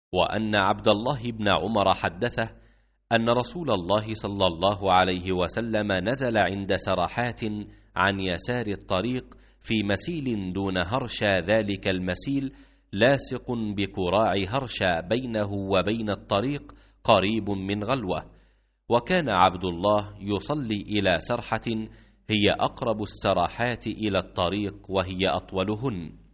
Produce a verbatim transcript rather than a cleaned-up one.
وأن عبد الله بن عمر حدثه أن رسول الله صلى الله عليه وسلم نزل عند سرحات عن يسار الطريق في مسيل دون هرشا، ذلك المسيل لاصق بكراع هرشا بينه وبين الطريق قريب من غلوة، وكان عبد الله يصلي إلى سرحة هي أقرب السراحات إلى الطريق وهي أطولهن.